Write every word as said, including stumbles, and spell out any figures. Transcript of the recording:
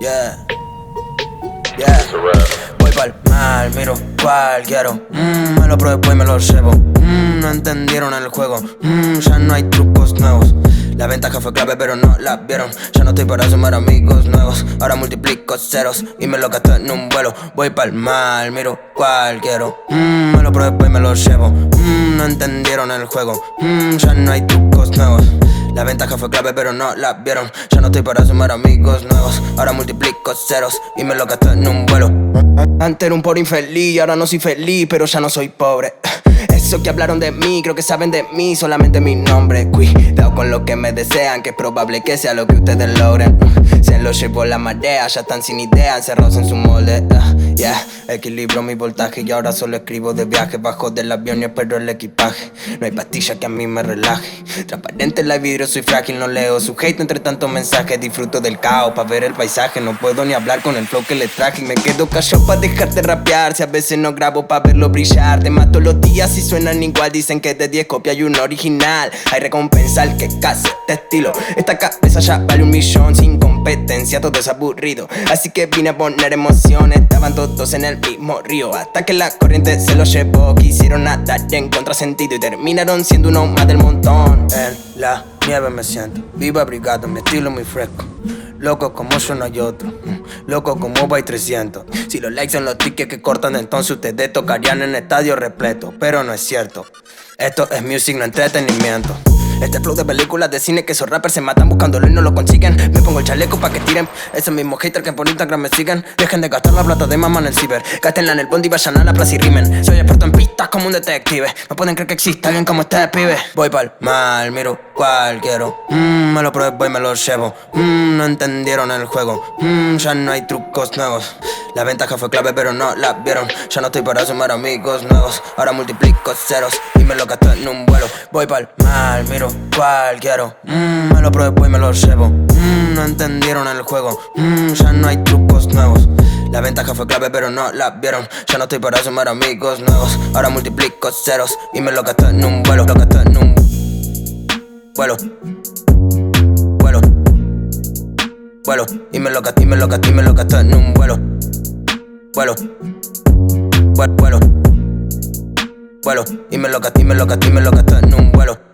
Yeah, yeah. Voy pa'l mal, miro cual quiero. Mmm, me lo pruebo y me lo llevo. Mmm, no entendieron el juego. Mmm, ya no hay trucos nuevos. La ventaja fue clave pero no la vieron. Ya no estoy para sumar amigos nuevos. Ahora multiplico ceros y me lo gasto en un vuelo. Voy pa'l mal, miro cual quiero. Mmm, me lo pruebo y me lo llevo. Mmm, no entendieron el juego. Mmm, ya no hay trucos nuevos. La ventaja fue clave pero no la vieron. Ya no estoy para sumar amigos nuevos. Ahora multiplico ceros y me lo gasto en un vuelo. Antes era un pobre infeliz, ahora no soy feliz, pero ya no soy pobre. Eso que hablaron de mí, creo que saben de mí, solamente mi nombre. Cuidado con lo que me desean, que es probable que sea lo que ustedes logren. Se los llevó la marea, ya están sin idea, encerrados en su molde. uh, Yeah, equilibro mi voltaje y ahora solo escribo de viaje. Bajo del avión y espero el equipaje. No hay pastilla que a mí me relaje. Transparente la vidrio, soy frágil, no leo su hate entre tantos mensajes. Disfruto del caos pa' ver el paisaje. No puedo ni hablar con el flow que les traje. Y me quedo callado pa' dejarte rapear. Si a veces no grabo pa' verlo brillar. Te mato los días y suenan igual. Dicen que de diez copias hay un original. Hay recompensa al que case este estilo. Esta cabeza ya vale un millón. Sin competencia todo es aburrido. Así que vine a poner emoción. Estaban todos en el mismo río hasta que la corriente se los llevó. Quisieron nadar en contrasentido y terminaron siendo uno más del montón. En la nieve me siento, vivo abrigado, mi estilo muy fresco. Loco como yo no hay otro, loco como va y trescientos. Si los likes son los tickets que cortan, entonces ustedes tocarían en estadio repleto. Pero no es cierto, esto es music, no entretenimiento. Este flow de películas de cine que esos rappers se matan buscándolo y no lo consiguen. Me pongo el chaleco pa' que tiren esos mismos haters que por Instagram me siguen. Dejen de gastar la plata de mamá en el ciber. Gástenla en el bondi y vayan a la plaza y rimen. Soy experto en pistas como un detective. No pueden creer que exista alguien como este pibe. Voy pa'l mal, miro cual quiero. Mmm, me lo pruebo y me lo llevo. Mmm, no entendieron el juego. Mmm, ya no hay trucos nuevos. La ventaja fue clave pero no la vieron. Ya no estoy para sumar amigos nuevos. Ahora multiplico ceros y me lo gasto en un vuelo. Voy pa'l mal, miro cual quiero. Mmm, me lo pruebo y me lo llevo. Mmm, no entendieron el juego. Mmm, ya no hay trucos nuevos. La ventaja fue clave pero no la vieron. Ya no estoy para sumar amigos nuevos. Ahora multiplico ceros y me lo gasto en un vuelo. Lo gasto en un vuelo. Vuelo. Vuelo. Y me lo gasto, y me lo gasto, y me lo gasto en un vuelo. Vuelo. Vuelo. Vuelo. Y me lo gasto, y me lo gasto, y me lo gasto en un vuelo.